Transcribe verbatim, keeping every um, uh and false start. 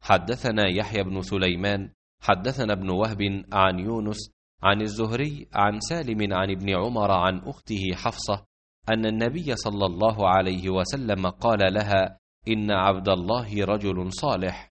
حدثنا يحيى بن سليمان حدثنا ابن وهب عن يونس عن الزهري عن سالم عن ابن عمر عن أخته حفصة أن النبي صلى الله عليه وسلم قال لها: إن عبد الله رجل صالح.